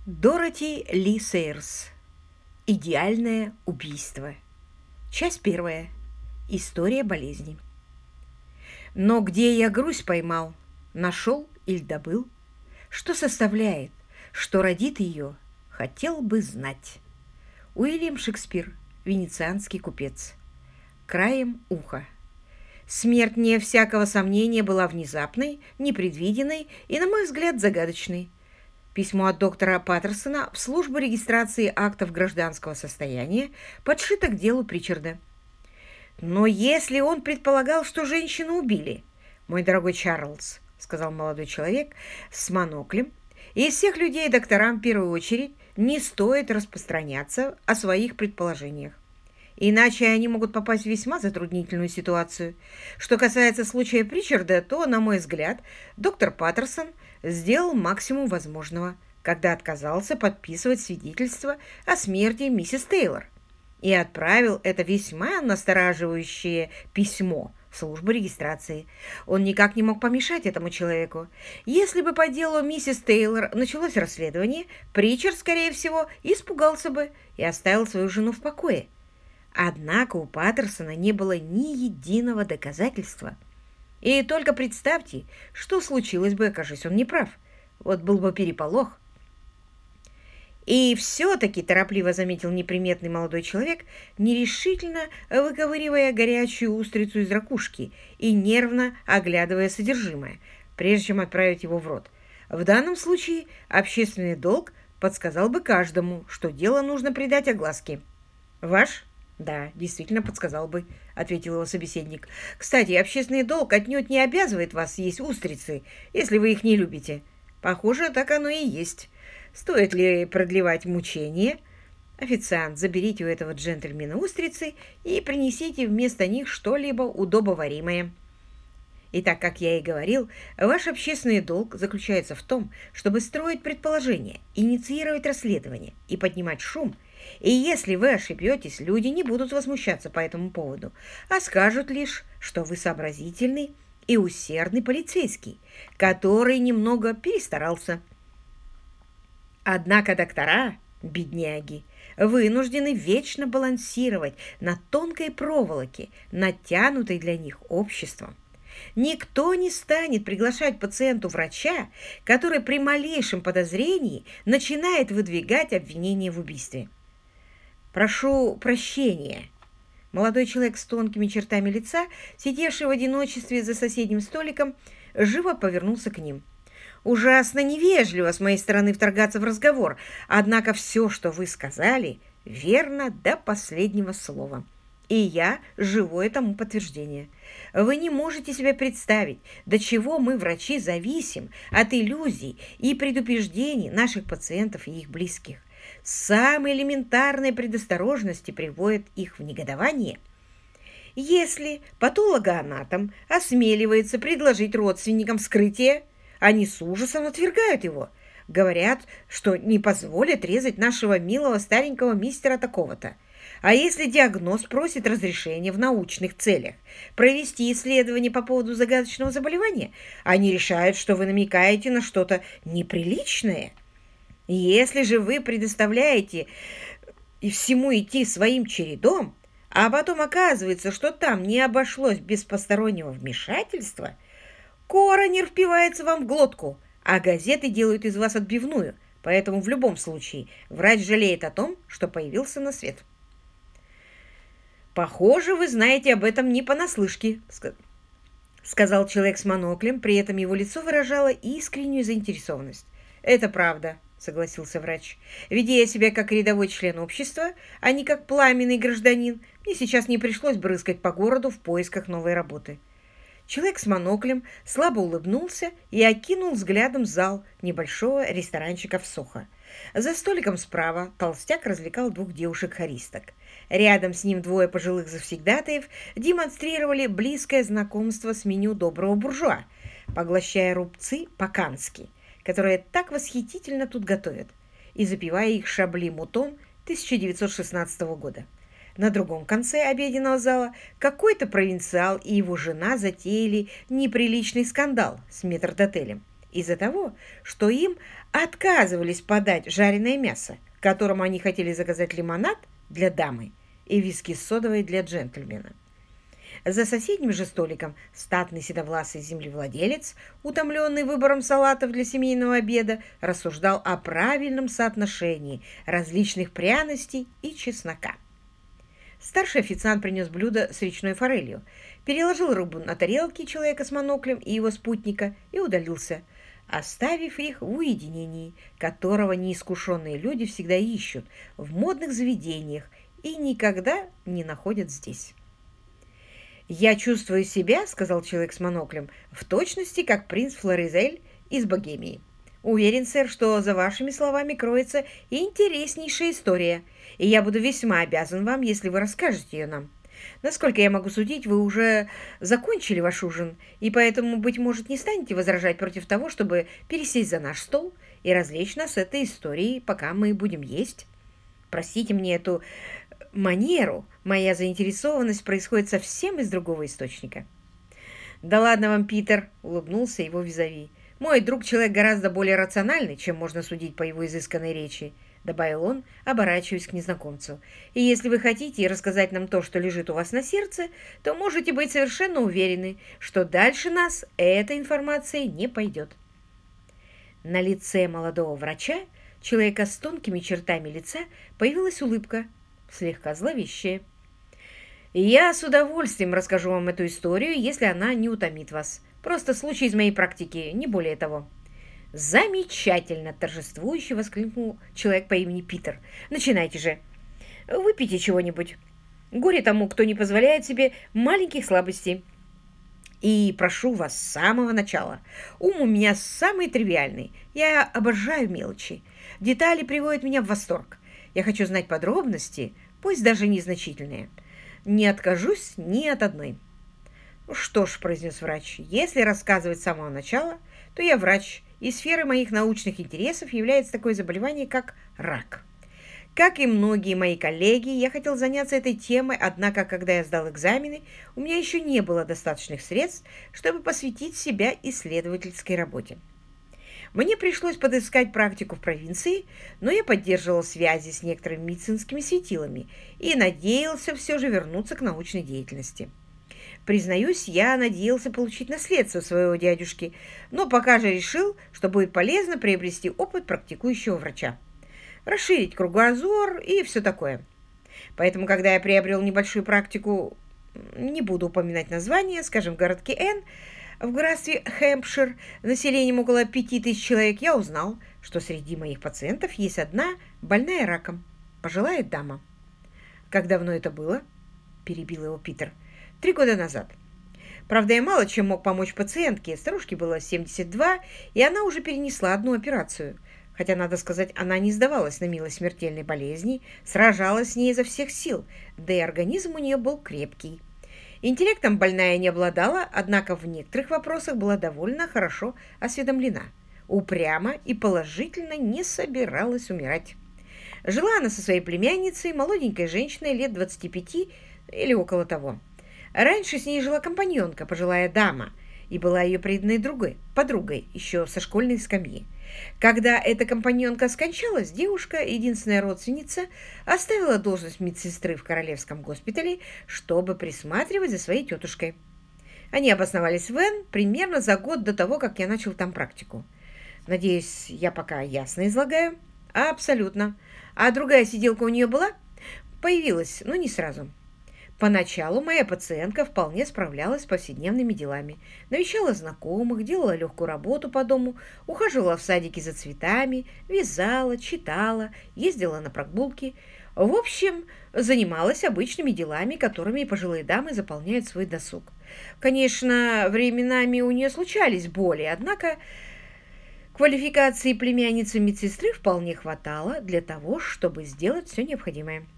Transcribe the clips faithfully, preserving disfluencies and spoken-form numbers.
Дороти Ли Сейерс. Идеальное убийство. Часть первая. История болезни. Но где я грусть поймал, нашел или добыл? Что составляет, что родит ее, хотел бы знать. Уильям Шекспир, венецианский купец. Краем уха. Смерть, вне всякого сомнения, была внезапной, непредвиденной и, на мой взгляд, загадочной. Письмо от доктора Паттерсона в службу регистрации актов гражданского состояния подшито к делу Причарда. «Но если он предполагал, что женщину убили, мой дорогой Чарльз, — сказал молодой человек с моноклем, — из всех людей докторам в первую очередь не стоит распространяться о своих предположениях. Иначе они могут попасть в весьма затруднительную ситуацию. Что касается случая Причарда, то, на мой взгляд, доктор Паттерсон сделал максимум возможного, когда отказался подписывать свидетельство о смерти миссис Тейлор и отправил это весьма настораживающее письмо в службу регистрации. Он никак не мог помешать этому человеку. Если бы по делу миссис Тейлор началось расследование, Причард, скорее всего, испугался бы и оставил свою жену в покое. Однако у Паттерсона не было ни единого доказательства. И только представьте, что случилось бы, окажись он неправ. Вот был бы переполох. И все-таки, торопливо заметил неприметный молодой человек, нерешительно выковыривая горячую устрицу из ракушки и нервно оглядывая содержимое, прежде чем отправить его в рот. В данном случае общественный долг подсказал бы каждому, что дело нужно придать огласке. Ваш? «Да, действительно подсказал бы», — ответил его собеседник. «Кстати, общественный долг отнюдь не обязывает вас есть устрицы, если вы их не любите. Похоже, так оно и есть. Стоит ли продлевать мучения? Официант, заберите у этого джентльмена устрицы и принесите вместо них что-либо удобоваримое». Итак, как я и говорил, ваш общественный долг заключается в том, чтобы строить предположения, инициировать расследование и поднимать шум. И если вы ошибетесь, люди не будут возмущаться по этому поводу, а скажут лишь, что вы сообразительный и усердный полицейский, который немного перестарался. Однако доктора, бедняги, вынуждены вечно балансировать на тонкой проволоке, натянутой для них обществом. Никто не станет приглашать пациенту врача, который при малейшем подозрении начинает выдвигать обвинение в убийстве. «Прошу прощения». Молодой человек с тонкими чертами лица, сидевший в одиночестве за соседним столиком, живо повернулся к ним. «Ужасно невежливо с моей стороны вторгаться в разговор, однако все, что вы сказали, верно до последнего слова. И я живое тому подтверждение. Вы не можете себе представить, до чего мы, врачи, зависим от иллюзий и предубеждений наших пациентов и их близких. Самые элементарные предосторожности приводят их в негодование. Если патологоанатом осмеливается предложить родственникам вскрытие, они с ужасом отвергают его. Говорят, что не позволят резать нашего милого старенького мистера такого-то. А если диагноз просит разрешения в научных целях провести исследование по поводу загадочного заболевания, они решают, что вы намекаете на что-то неприличное. Если же вы предоставляете и всему идти своим чередом, а потом оказывается, что там не обошлось без постороннего вмешательства, коронер впивается вам в глотку, а газеты делают из вас отбивную, поэтому в любом случае врач жалеет о том, что появился на свет. «Похоже, вы знаете об этом не понаслышке», — сказал человек с моноклем, при этом его лицо выражало искреннюю заинтересованность. «Это правда», — согласился врач. «Ведя я себя как рядовой член общества, а не как пламенный гражданин, мне сейчас не пришлось брызгать по городу в поисках новой работы». Человек с моноклем слабо улыбнулся и окинул взглядом зал небольшого ресторанчика в Сохо. За столиком справа толстяк развлекал двух девушек-хористок. Рядом с ним двое пожилых завсегдатаев демонстрировали близкое знакомство с меню доброго буржуа, поглощая рубцы по-кански, которые так восхитительно тут готовят, и запивая их шабли-мутон тысяча девятьсот шестнадцатого года. На другом конце обеденного зала какой-то провинциал и его жена затеяли неприличный скандал с метрдотелем из-за того, что им отказывались подать жареное мясо, к которому они хотели заказать лимонад для дамы и виски с содовой для джентльмена. За соседним же столиком статный седовласый землевладелец, утомленный выбором салатов для семейного обеда, рассуждал о правильном соотношении различных пряностей и чеснока. Старший официант принес блюдо с речной форелью, переложил рыбу на тарелки человека с моноклем и его спутника и удалился, оставив их в уединении, которого неискушенные люди всегда ищут в модных заведениях и никогда не находят здесь. «Я чувствую себя, — сказал человек с моноклем, — в точности, как принц Флоризель из Богемии. Уверен, сэр, что за вашими словами кроется интереснейшая история, и я буду весьма обязан вам, если вы расскажете ее нам. Насколько я могу судить, вы уже закончили ваш ужин, и поэтому, быть может, не станете возражать против того, чтобы пересесть за наш стол и развлечь нас этой историей, пока мы будем есть. Простите мне эту манеру, моя заинтересованность происходит совсем из другого источника». «Да ладно вам, Питер!» — улыбнулся его визави. «Мой друг человек гораздо более рациональный, чем можно судить по его изысканной речи», — добавил он, оборачиваясь к незнакомцу. «И если вы хотите рассказать нам то, что лежит у вас на сердце, то можете быть совершенно уверены, что дальше нас эта информация не пойдет». На лице молодого врача, человека с тонкими чертами лица, появилась улыбка, слегка зловещая. «Я с удовольствием расскажу вам эту историю, если она не утомит вас. Просто случай из моей практики, не более того». «Замечательно!» – торжествующе воскликнул человек по имени Питер. «Начинайте же. Выпейте чего-нибудь. Горе тому, кто не позволяет себе маленьких слабостей. И прошу вас с самого начала. Ум у меня самый тривиальный. Я обожаю мелочи. Детали приводят меня в восторг. Я хочу знать подробности, пусть даже незначительные. Не откажусь ни от одной». «Что ж, — произнес врач, — если рассказывать с самого начала, то я врач, и сферой моих научных интересов является такое заболевание, как рак. Как и многие мои коллеги, я хотел заняться этой темой, однако, когда я сдал экзамены, у меня еще не было достаточных средств, чтобы посвятить себя исследовательской работе. Мне пришлось подыскать практику в провинции, но я поддерживал связи с некоторыми медицинскими светилами и надеялся все же вернуться к научной деятельности. Признаюсь, я надеялся получить наследство своего дядюшки, но пока же решил, что будет полезно приобрести опыт практикующего врача, расширить кругозор и все такое. Поэтому, когда я приобрел небольшую практику, не буду упоминать название, скажем, в городке Н, в графстве Хэмпшир, населением около пяти тысяч человек, я узнал, что среди моих пациентов есть одна больная раком, пожилая дама. «Как давно это было?» – перебил его Питер. «Три года назад. Правда, я мало чем мог помочь пациентке. Старушке было семьдесят два, и она уже перенесла одну операцию. Хотя, надо сказать, она не сдавалась на милость смертельной болезни, сражалась с ней изо всех сил, да и организм у нее был крепкий. Интеллектом больная не обладала, однако в некоторых вопросах была довольно хорошо осведомлена, упрямо и положительно не собиралась умирать. Жила она со своей племянницей, молоденькой женщиной лет двадцати пяти или около того. Раньше с ней жила компаньонка, пожилая дама, и была ее преданной другой, подругой еще со школьной скамьи. Когда эта компаньонка скончалась, девушка, единственная родственница, оставила должность медсестры в королевском госпитале, чтобы присматривать за своей тетушкой. Они обосновались в Н примерно за год до того, как я начал там практику. Надеюсь, я пока ясно излагаю? Абсолютно. А другая сиделка у нее была? Появилась, но не сразу. Поначалу моя пациентка вполне справлялась с повседневными делами, навещала знакомых, делала легкую работу по дому, ухаживала в садике за цветами, вязала, читала, ездила на прогулки. В общем, занималась обычными делами, которыми пожилые дамы заполняют свой досуг. Конечно, временами у нее случались боли, однако квалификации племянницы медсестры вполне хватало для того, чтобы сделать все необходимое.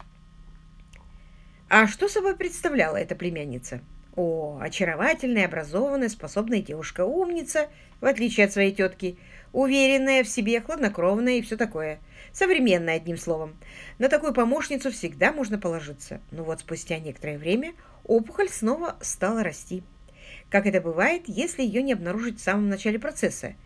А что собой представляла эта племянница? О, очаровательная, образованная, способная девушка, умница, в отличие от своей тетки, уверенная в себе, хладнокровная и все такое. Современная, одним словом. На такую помощницу всегда можно положиться. Но вот спустя некоторое время опухоль снова стала расти. Как это бывает, если ее не обнаружить в самом начале процесса,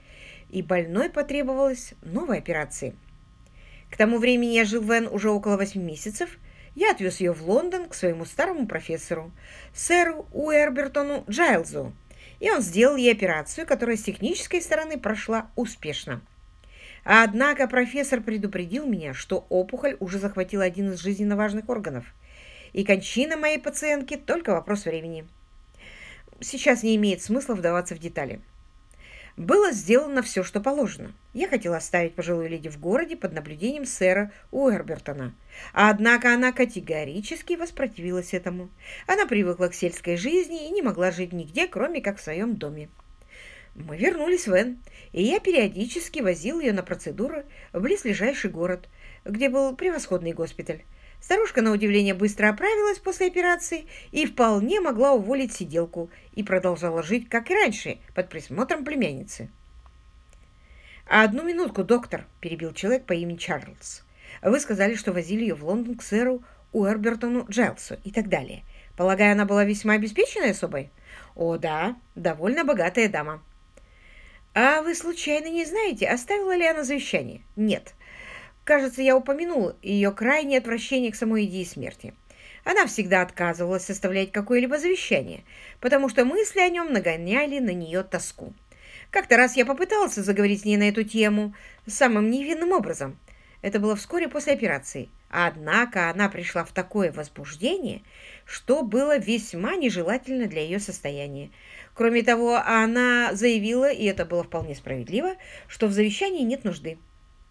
и больной потребовалась новая операция. К тому времени я жил в Н уже около восьми месяцев. Я отвез ее в Лондон к своему старому профессору, сэру Уэрбертону Джайлзу, и он сделал ей операцию, которая с технической стороны прошла успешно. Однако профессор предупредил меня, что опухоль уже захватила один из жизненно важных органов, и кончина моей пациентки только вопрос времени. Сейчас не имеет смысла вдаваться в детали. Было сделано все, что положено. Я хотела оставить пожилую леди в городе под наблюдением сэра Уэрбертона. Однако она категорически воспротивилась этому. Она привыкла к сельской жизни и не могла жить нигде, кроме как в своем доме. Мы вернулись в Н, и я периодически возил ее на процедуры в близлежащий город, где был превосходный госпиталь. Старушка, на удивление, быстро оправилась после операции и вполне могла уволить сиделку и продолжала жить, как и раньше, под присмотром племянницы. «А одну минутку, доктор», – перебил человек по имени Чарльз. «Вы сказали, что возили ее в Лондон к сэру Уэрбертону Джайлсу и так далее. Полагаю, она была весьма обеспеченной особой?» «О, да, довольно богатая дама». «А вы случайно не знаете, оставила ли она завещание?» «Нет. Кажется, я упомянул ее крайнее отвращение к самой идее смерти. Она всегда отказывалась составлять какое-либо завещание, потому что мысли о нем нагоняли на нее тоску. Как-то раз я попытался заговорить с ней на эту тему самым невинным образом. Это было вскоре после операции. Однако она пришла в такое возбуждение, что было весьма нежелательно для ее состояния. Кроме того, она заявила, и это было вполне справедливо, что в завещании нет нужды.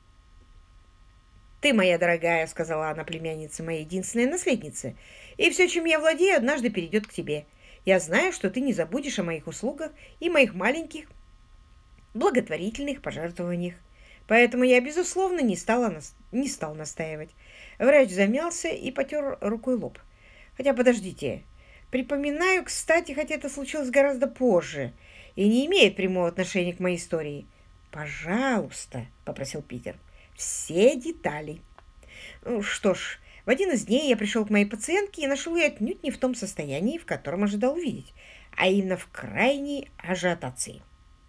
«Ты, моя дорогая, — сказала она племяннице моей единственной наследнице, — и все, чем я владею, однажды перейдет к тебе. Я знаю, что ты не забудешь о моих услугах и моих маленьких благотворительных пожертвованиях. Поэтому я, безусловно, не, стала, не стал настаивать». Врач замялся и потер рукой лоб. «Хотя, подождите. Припоминаю, кстати, хотя это случилось гораздо позже и не имеет прямого отношения к моей истории». «Пожалуйста, — попросил Питер, — все детали». Ну, что ж, в один из дней я пришел к моей пациентке и нашел ее отнюдь не в том состоянии, в котором ожидал увидеть, а именно в крайней ажиотации.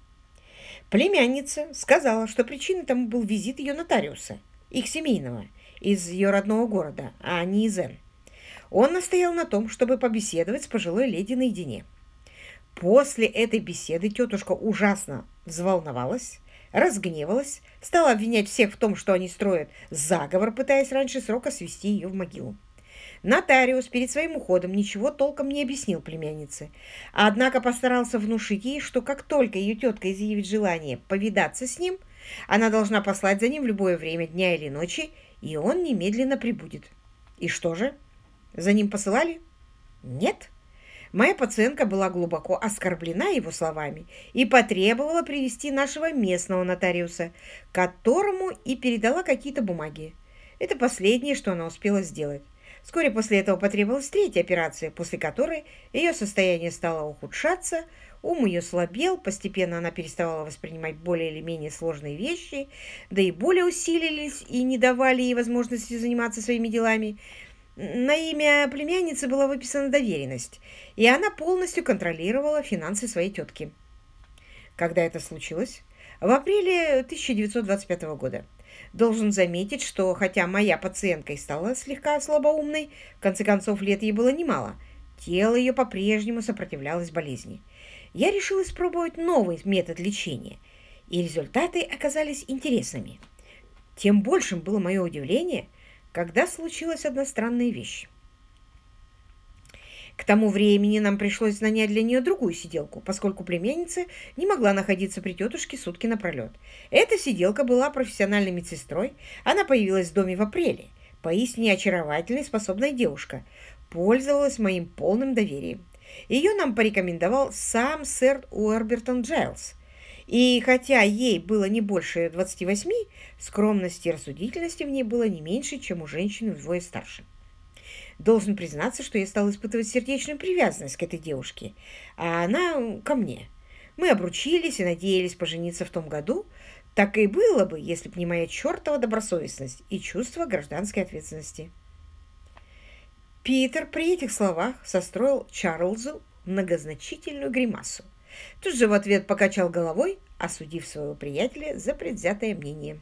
Племянница сказала, что причиной тому был визит ее нотариуса, их семейного, из ее родного города, а не из Н. Он настоял на том, чтобы побеседовать с пожилой леди наедине. После этой беседы тетушка ужасно взволновалась, разгневалась, стала обвинять всех в том, что они строят заговор, пытаясь раньше срока свести ее в могилу. Нотариус перед своим уходом ничего толком не объяснил племяннице, однако постарался внушить ей, что как только ее тетка изъявит желание повидаться с ним, она должна послать за ним в любое время дня или ночи, и он немедленно прибудет. И что же? За ним посылали? Нет. Моя пациентка была глубоко оскорблена его словами и потребовала привести нашего местного нотариуса, которому и передала какие-то бумаги. Это последнее, что она успела сделать. Вскоре после этого потребовалась третья операция, после которой ее состояние стало ухудшаться, ум ее слабел, постепенно она переставала воспринимать более или менее сложные вещи, да и боли усилились и не давали ей возможности заниматься своими делами. На имя племянницы была выписана доверенность, и она полностью контролировала финансы своей тетки. Когда это случилось? В апреле тысяча девятьсот двадцать пятого года. Должен заметить, что хотя моя пациентка и стала слегка слабоумной, в конце концов лет ей было немало, тело ее по-прежнему сопротивлялось болезни. Я решил испробовать новый метод лечения, и результаты оказались интересными. Тем большим было мое удивление, когда случилась одна странная вещь. К тому времени нам пришлось нанять для нее другую сиделку, поскольку племянница не могла находиться при тетушке сутки напролет. Эта сиделка была профессиональной медсестрой, она появилась в доме в апреле. Поистине очаровательная и способная девушка, пользовалась моим полным доверием. Ее нам порекомендовал сам сэр Уэрбертон Джайлс. И хотя ей было не больше двадцати восьми, скромности и рассудительности в ней было не меньше, чем у женщины вдвое старше. Должен признаться, что я стал испытывать сердечную привязанность к этой девушке, а она ко мне. Мы обручились и надеялись пожениться в том году. Так и было бы, если бы не моя чертова добросовестность и чувство гражданской ответственности. Питер при этих словах состроил Чарльзу многозначительную гримасу. Тут же в ответ покачал головой, осудив своего приятеля за предвзятое мнение.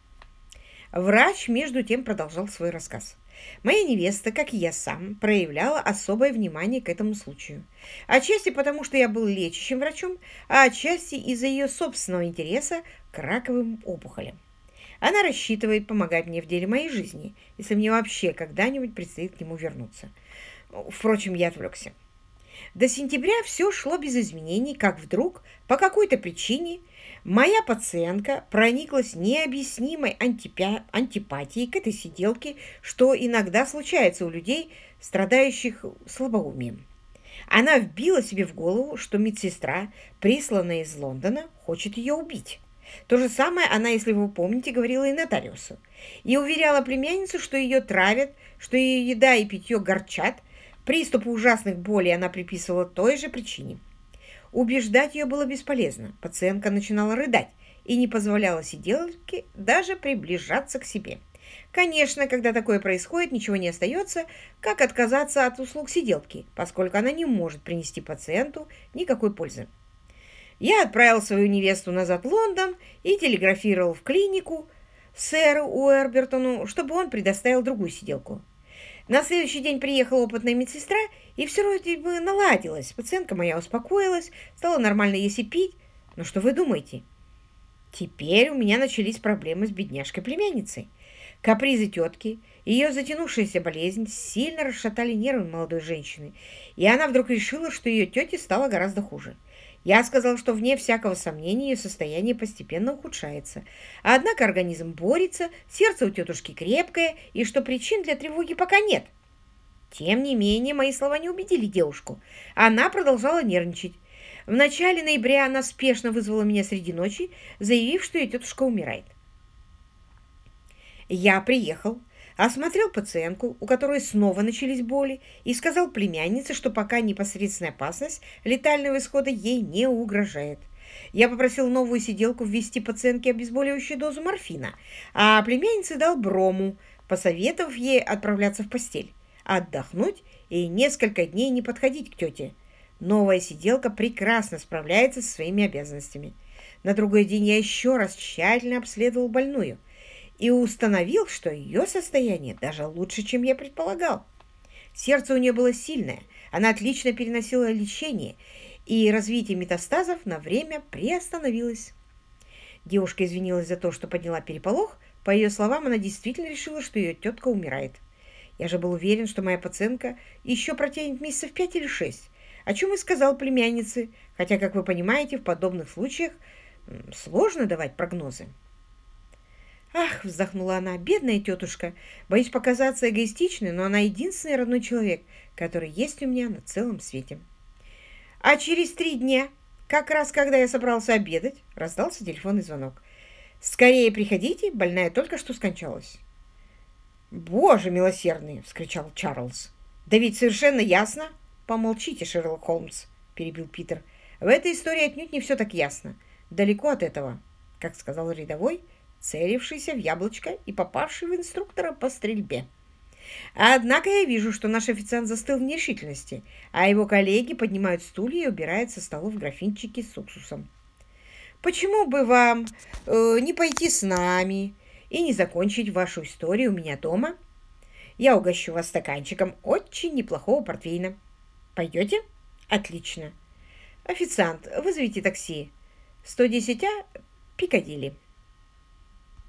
Врач, между тем, продолжал свой рассказ. Моя невеста, как и я сам, проявляла особое внимание к этому случаю. Отчасти потому, что я был лечащим врачом, а отчасти из-за ее собственного интереса к раковым опухолям. Она рассчитывает помогать мне в деле моей жизни, если мне вообще когда-нибудь предстоит к нему вернуться. Впрочем, я отвлекся. До сентября все шло без изменений, как вдруг, по какой-то причине, моя пациентка прониклась необъяснимой антипя... антипатией к этой сиделке, что иногда случается у людей, страдающих слабоумием. Она вбила себе в голову, что медсестра, присланная из Лондона, хочет ее убить. То же самое она, если вы помните, говорила и нотариусу. И уверяла племянницу, что ее травят, что ее еда и питье горчат. Приступы ужасных болей она приписывала той же причине. Убеждать ее было бесполезно. Пациентка начинала рыдать и не позволяла сиделке даже приближаться к себе. Конечно, когда такое происходит, ничего не остается, как отказаться от услуг сиделки, поскольку она не может принести пациенту никакой пользы. Я отправил свою невесту назад в Лондон и телеграфировал в клинику сэру Уэрбертону, чтобы он предоставил другую сиделку. На следующий день приехала опытная медсестра, и все вроде бы наладилось. Пациентка моя успокоилась, стала нормально есть и пить. Но что вы думаете? Теперь у меня начались проблемы с бедняжкой-племянницей. Капризы тетки, ее затянувшаяся болезнь сильно расшатали нервы молодой женщины, и она вдруг решила, что ее тете стало гораздо хуже. Я сказал, что вне всякого сомнения ее состояние постепенно ухудшается. Однако организм борется, сердце у тетушки крепкое, и что причин для тревоги пока нет. Тем не менее, мои слова не убедили девушку. Она продолжала нервничать. В начале ноября она спешно вызвала меня среди ночи, заявив, что ее тетушка умирает. Я приехал, осмотрел пациентку, у которой снова начались боли, и сказал племяннице, что пока непосредственная опасность летального исхода ей не угрожает. Я попросил новую сиделку ввести пациентке обезболивающую дозу морфина, а племяннице дал брому, посоветовав ей отправляться в постель, отдохнуть и несколько дней не подходить к тете. Новая сиделка прекрасно справляется со своими обязанностями. На другой день я еще раз тщательно обследовал больную и установил, что ее состояние даже лучше, чем я предполагал. Сердце у нее было сильное, она отлично переносила лечение, и развитие метастазов на время приостановилось. Девушка извинилась за то, что подняла переполох. По ее словам, она действительно решила, что ее тетка умирает. Я же был уверен, что моя пациентка еще протянет месяцев пять или шесть, о чем и сказал племяннице, хотя, как вы понимаете, в подобных случаях сложно давать прогнозы. «Ах!» — вздохнула она. «Бедная тетушка! Боюсь показаться эгоистичной, но она единственный родной человек, который есть у меня на целом свете». А через три дня, как раз когда я собрался обедать, раздался телефонный звонок. «Скорее приходите, больная только что скончалась». «Боже милосердный!» — вскричал Чарльз. «Да ведь совершенно ясно!» «Помолчите, Шерлок Холмс!» — перебил Питер. «В этой истории отнюдь не все так ясно. Далеко от этого», — как сказал рядовой, целившийся в яблочко и попавший в инструктора по стрельбе. Однако я вижу, что наш официант застыл в нерешительности, а его коллеги поднимают стулья и убирают со столов графинчики с уксусом. «Почему бы вам э, не пойти с нами и не закончить вашу историю у меня дома? Я угощу вас стаканчиком очень неплохого портвейна. Пойдете? Отлично. Официант, вызовите такси. сто десять А, Пикадилли».